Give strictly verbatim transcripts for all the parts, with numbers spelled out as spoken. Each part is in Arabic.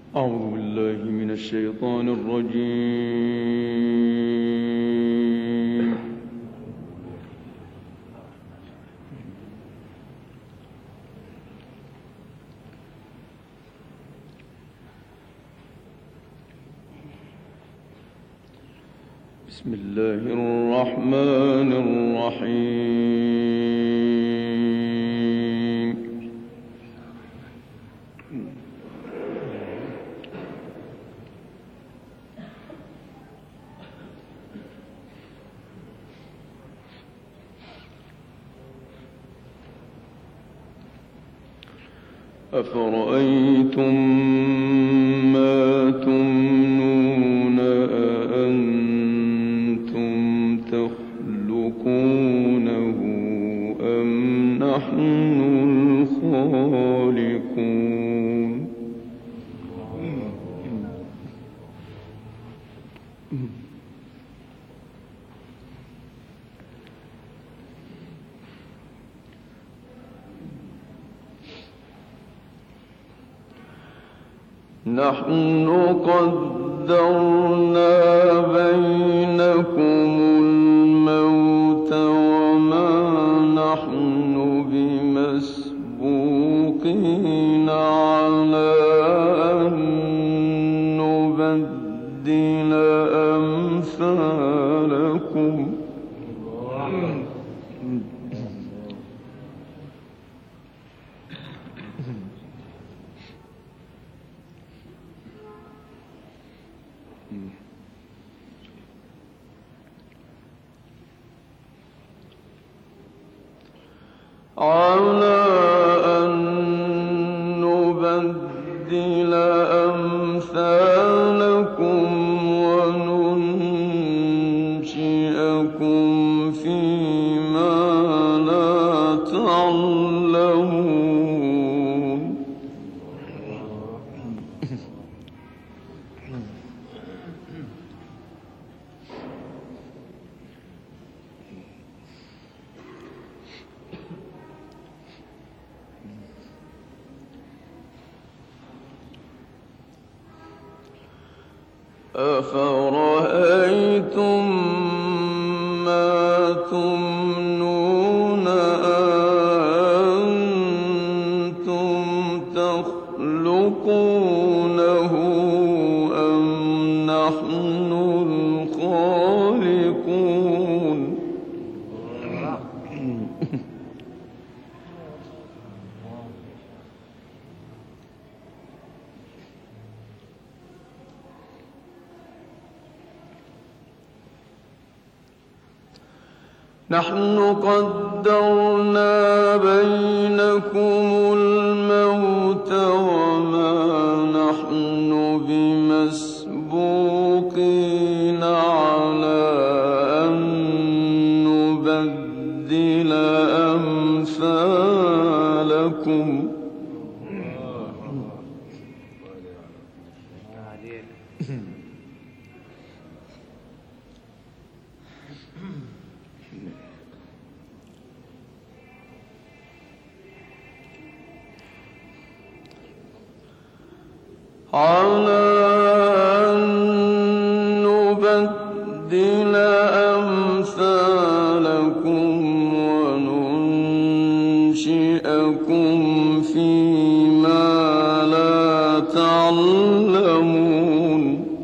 أعوذ بالله من الشيطان الرجيم. بسم الله الرحمن الرحيم. أفرأيتم ما تمنون أأنتم تخلقونه أم نحن الخالقون. نحن قدرنا بينكم الموت وما نحن بمسبوقين على أن نبدل أمثالكم. على أن نبدل أمثالكم وننشئكم فيما لا تعلمون. أفرأيتم ما تمنون أأنتم تخلقونه أم نحن الخالقون. نحن قدرنا بينكم الموت وما نحن بمسبوقين على أن نبدل أمثالكم. على أن نبدل أمثالكم وننشئكم فيما لا تعلمون.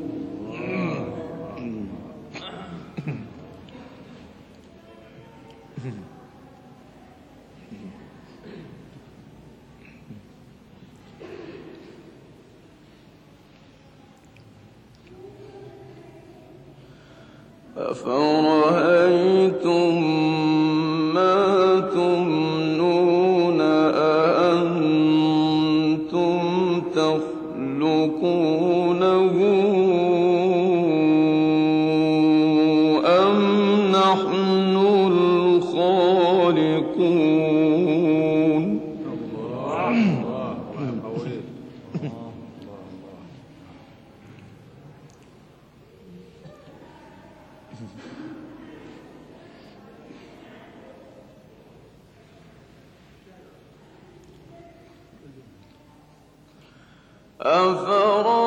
أفرأيتم ما تمنون أأنتم تخلقونه أم نحن الخالقون. أفرأيتم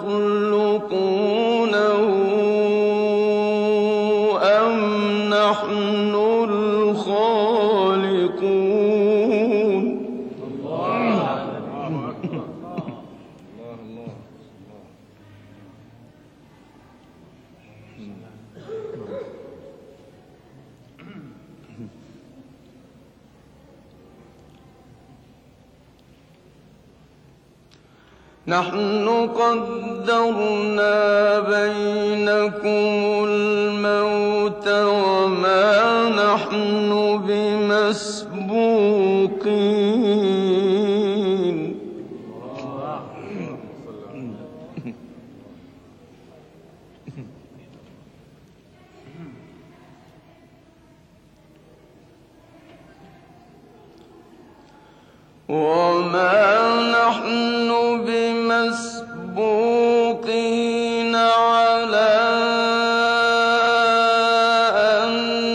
تخلقونه أم نحن الخالقون نحن قدرنا بينكم الموت وما نحن بمسبوقين وما نحن بمسبوقين على أن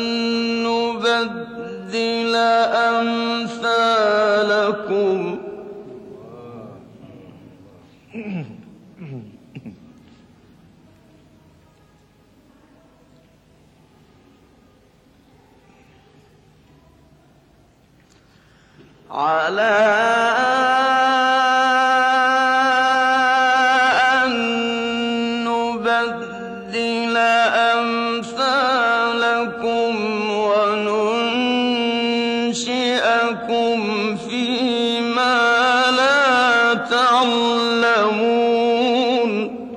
نبدل أمثالكم على أن نبدل أمثالكم وننشئكم فيما لا تعلمون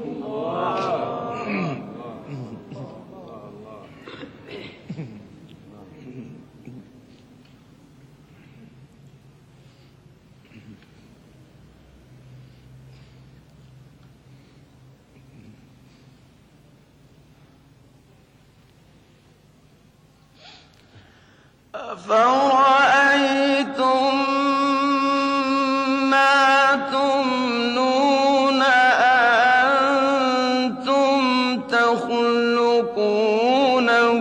أفرأيتم ما تمنون أأنتم تخلقونه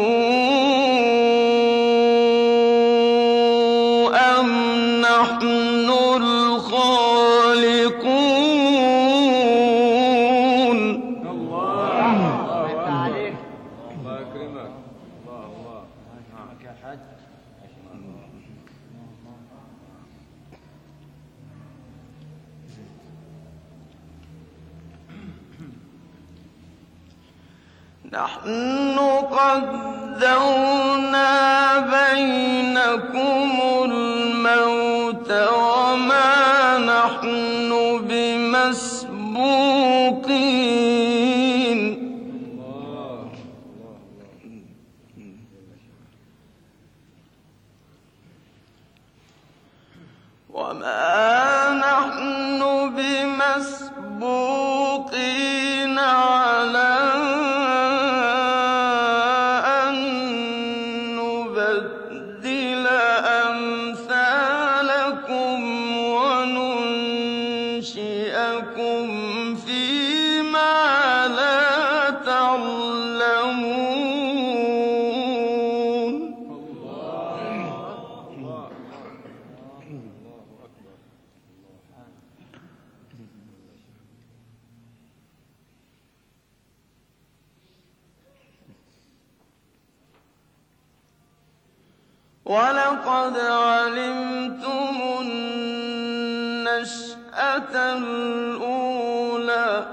أم نحن الخالقون نحن قدرنا بينكم الموت وما نحن بمسبوقين وما نحن بمسبوقين على أن نبدل أمثالكم وننشئكم فيما لا تعلمون ولقد علمتم النشأة الأولى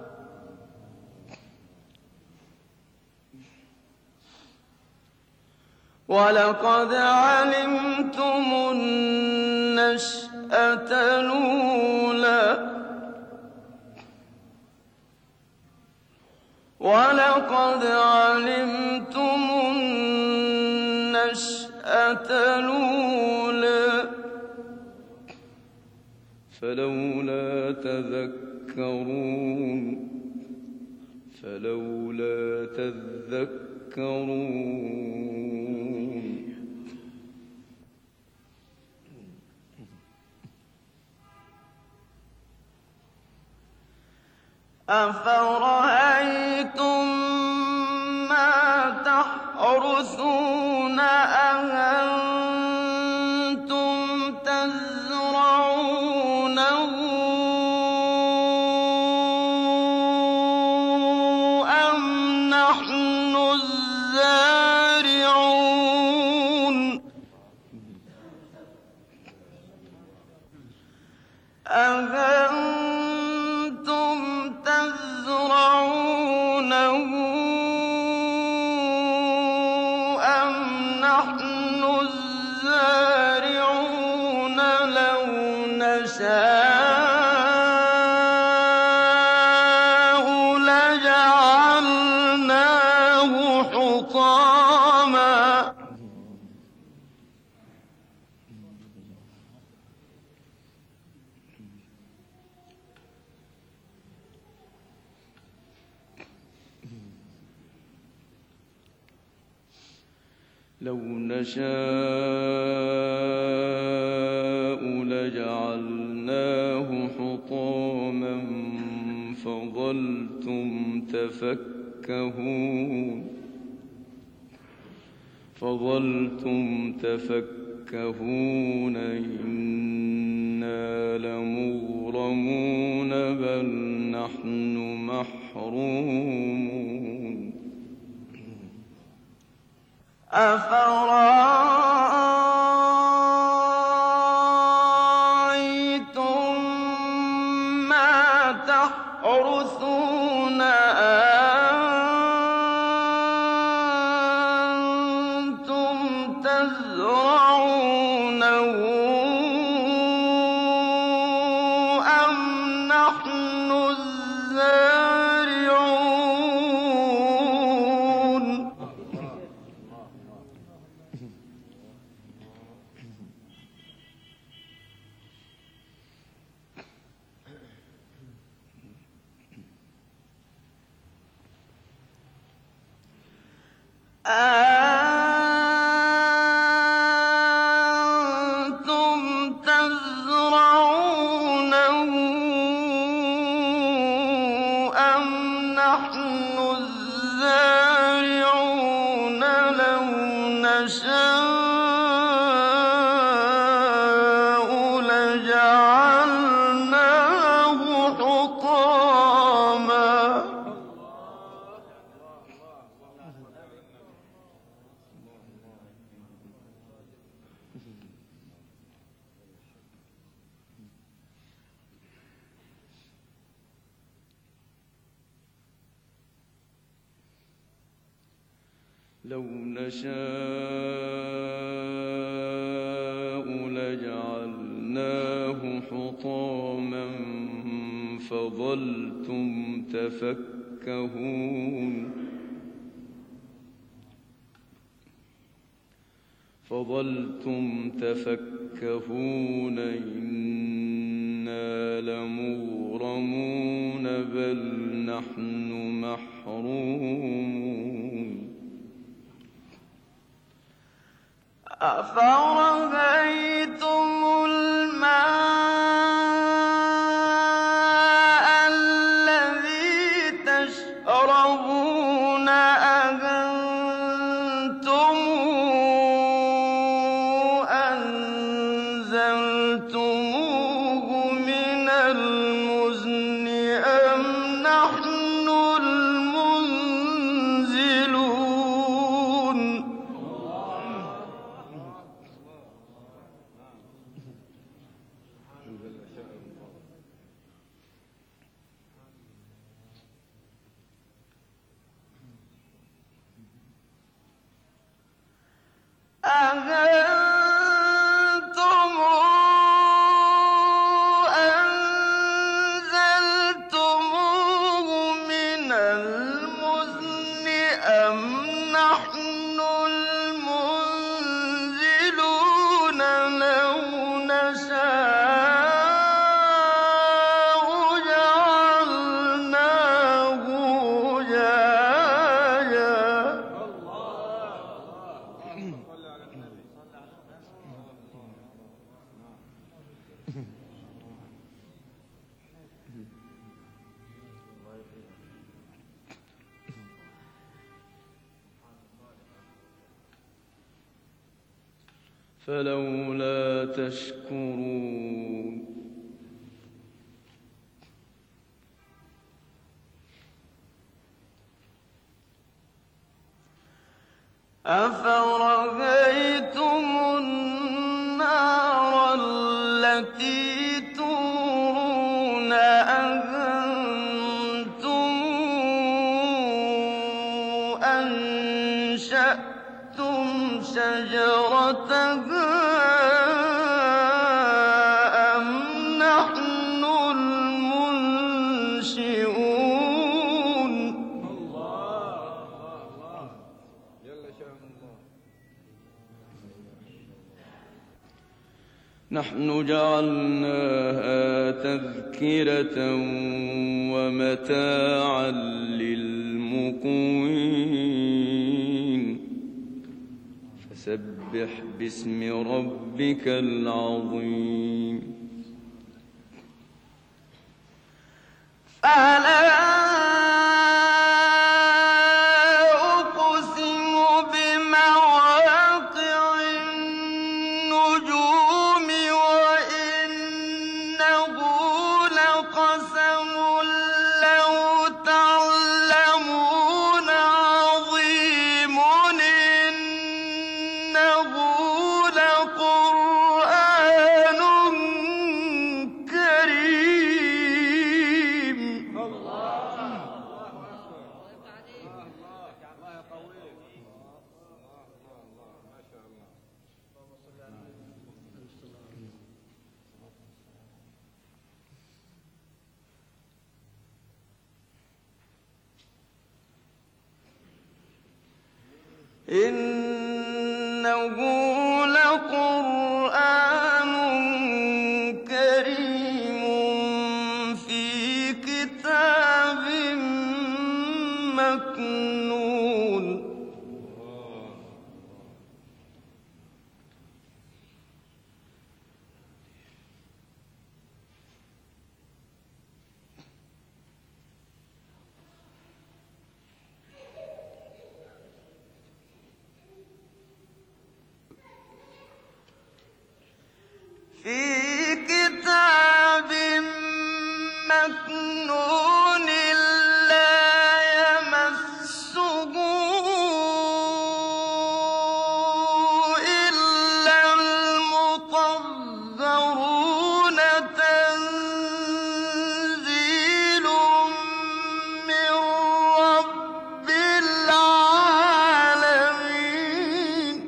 ولقد علمتم النشأة الأولى ولقد علمتم النشأة الأولى فلولا تذكرون فلولا تذكرون أفرأيتم ما تحرثون أأنتم تزرعونه الزارعون أأنتم تزرعونه أم نحن الزارعون لو نشاء لجعلناه حطاما لو نشاء لجعلناه حطاما فظلتم تفكهون فظلتم تفكهون إنا لمغرمون بل نحن محرومون أفرأيتم ما تحرثون أنتم تزرعونه أم نحن الزارعون أأنتم تزرعونه أم نحن الزارعون لو نشاء لجعلناه حطاما لو نشاء لجعلناه حطاما فظلتم تفكهون فظلتم تفكهون إنا لمغرمون بل نحن محرومون أفرأيتم الماء الذي تشربون أأنتم أنزلتموه من المزن أم نحن المنزلون أأنتم أنزلتموه من المزن أم نحن المنزلون لو نشاء جعلناه جاجا فلولا تشكرون أفرأيتم النار التي تورون أأنتم أنشأتم شجرتها أم نحن المنشئون نحن جعلناها تذكرة ومتاعا للمقوين فسبح باسم ربك العظيم فلا إنه لقرآن كريم في كتاب مكنون في كتاب مكنون لا يمسه إلا المطهرون تنزيل من رب العالمين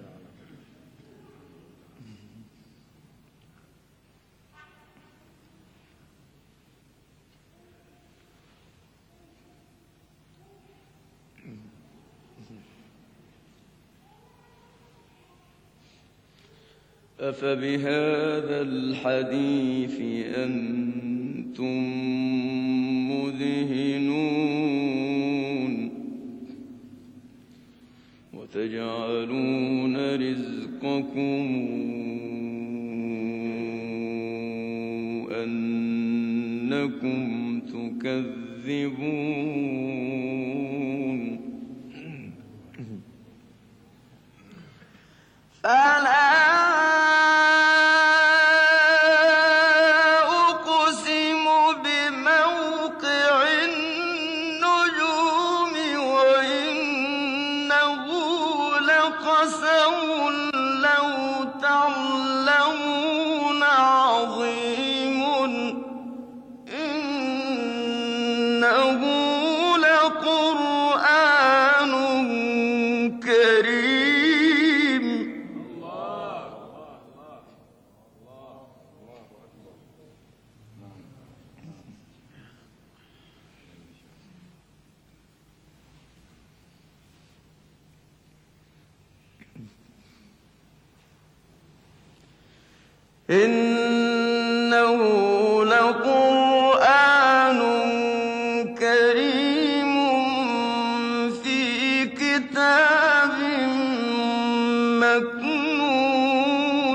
أفبهذا الحديث أنتم مدهنون وتجعلون رزقكم أنكم تكذبون فلا إنه لقرآن كريم في كتاب مكنون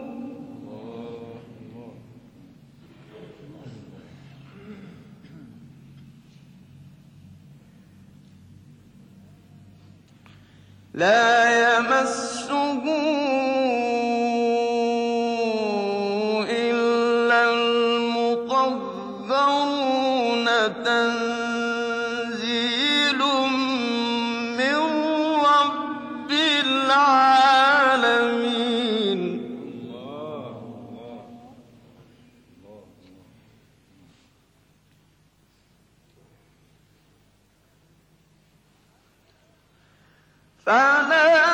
لا يمسه تنزيل من رب فلا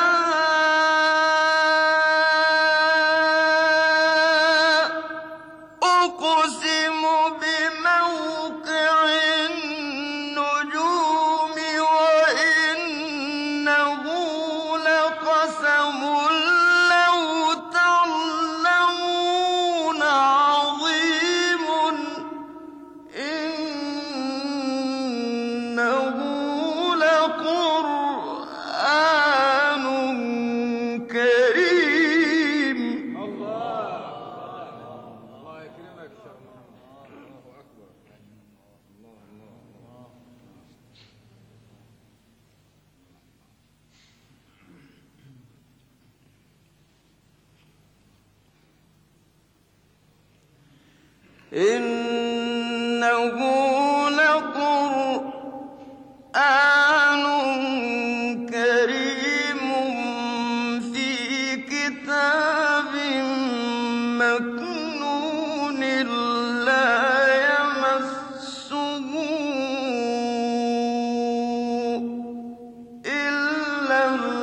أقسم بموقع النجوم وإنه لقسم لو تعلمون عظيم إنه لقرآن كريم. الله الله يكرمك شيخ محمد. الله أكبر. الله الله الله. إنه لقرآن كريم في كتاب مكنون لا يمسه إلا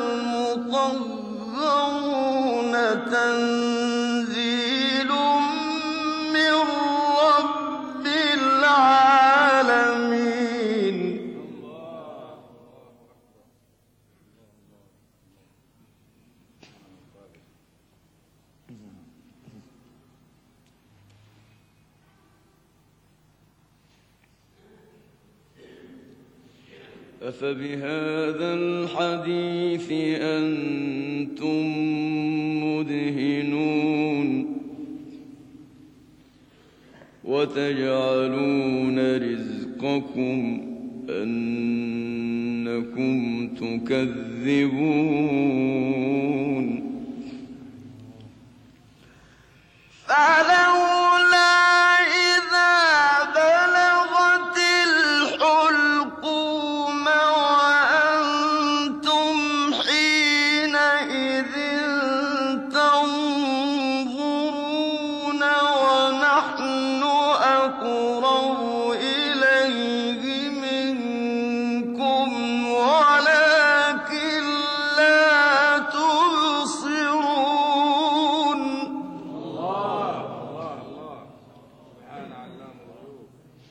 المطهرون تنزيل من رب العالمين. أفبهذا الحديث أنتم مدهنون وتجعلون رزقكم أنكم تكذبون. فلولا إذا بلغت الحلقوم وأنتم حينئذ تنظرون ونحن أقرب إليه منكم ولكن لا تبصرون. الله الله الله. سبحان علام الغيوب.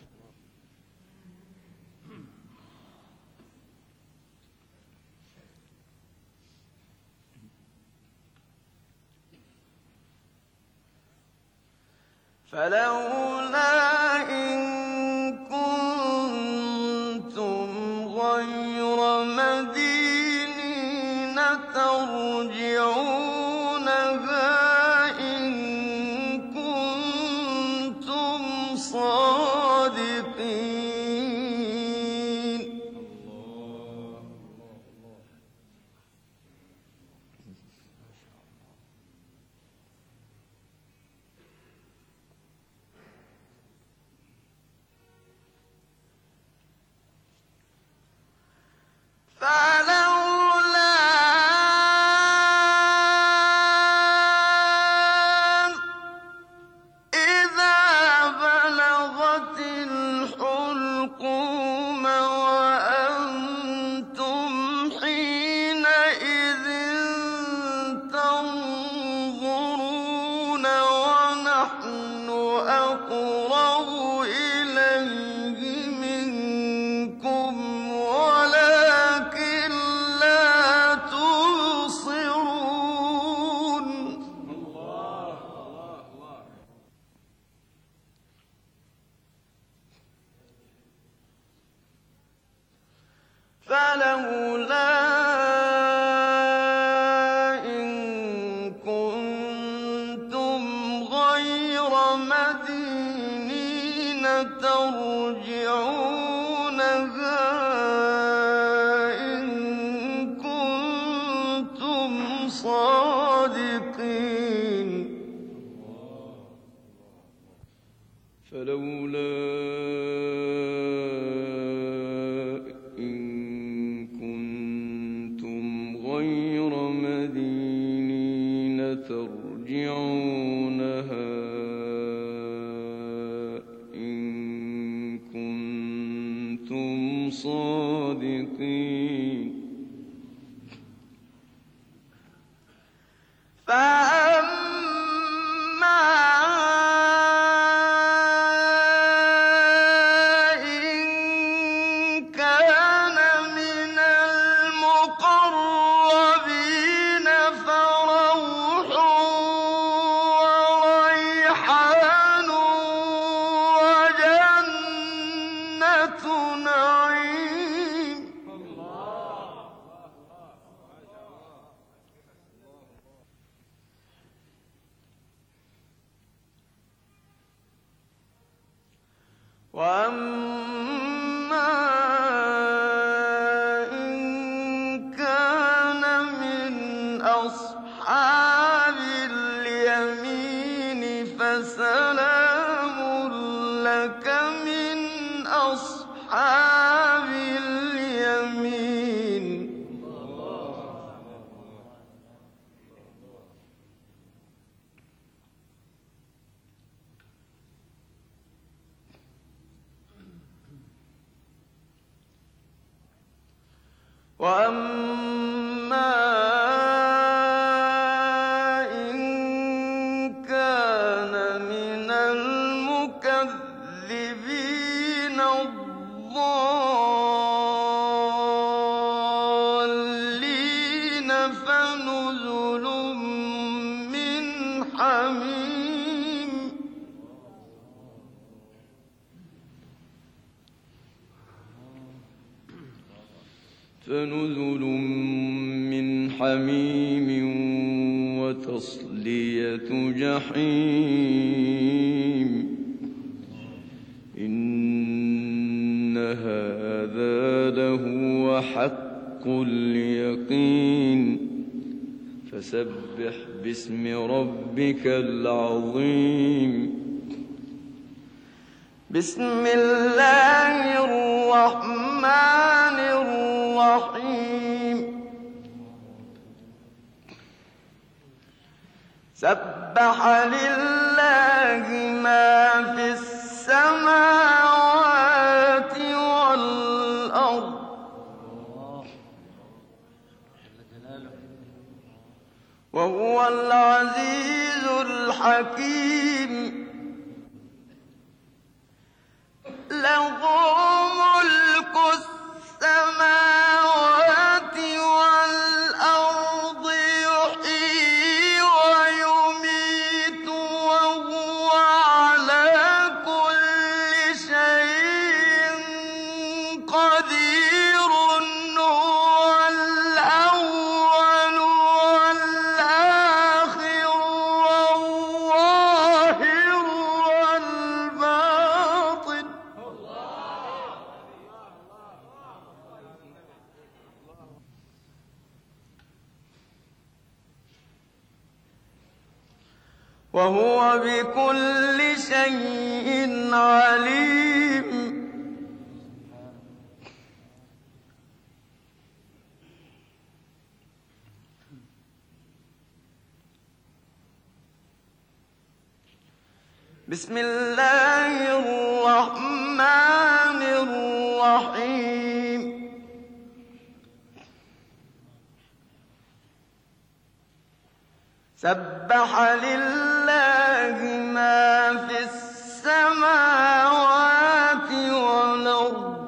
فلولا إن كنتم غير مدينين ترجعونها إن كنتم صادقين. فلولا إذا بلغت الحلقوم وأنتم حينئذ تنظرون ونحن أقرب إليه منكم ولكن لا تبصرون. الله الله الله. فلولا إن كنتم غير مدينين ترجعونها إن كنتم صادقين. فلولا إن كنتم غير مدينين ترجعونها إن كنتم صادقين. وأما إن كان من أصحاب اليمين فسلام لك من أصحاب اليمين. وأما إن كان من المكذبين الضالين فنزل من حميم. فنزل من حميم وتصلية جحيم. إن هذا لهو حق اليقين. فسبح باسم ربك العظيم. بسم الله الرحمن الرحيم. سبح لله ما في السماوات والأرض وهو العزيز الحكيم. له ملك السماوات والأرض يحيي ويميت وهو على كل شيء قدير. هو الأول والآخر والظاهر والباطن. وهو بكل شيء عليم. بسم الله الرحمن الرحيم. سبح لله ما في السماوات والأرض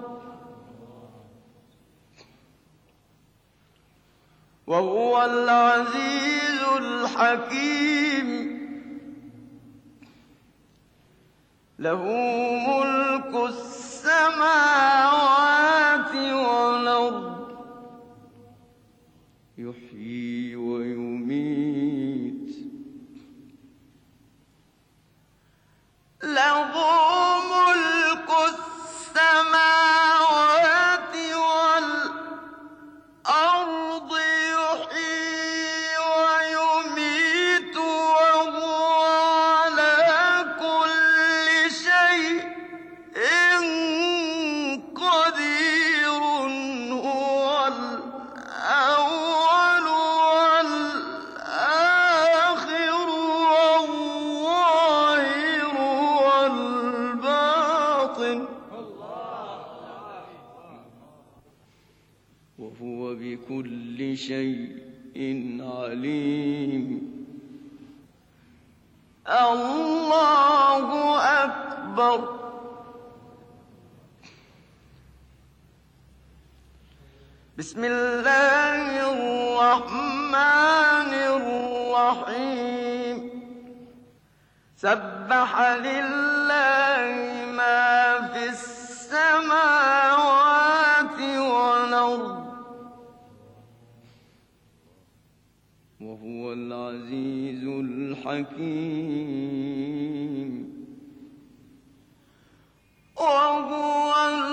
وهو العزيز الحكيم. له ملك السماوات والأرض يحيي ويميت. له ملك السماوات والأرض يحيي ويميت وهو على كل شيء قدير. هو الأول والآخر والظاهر والباطن وهو بكل شيء عليم. الله أكبر. بسم الله الرحمن الرحيم. سبح لله ما في السماوات والأرض وهو العزيز الحكيم. وهو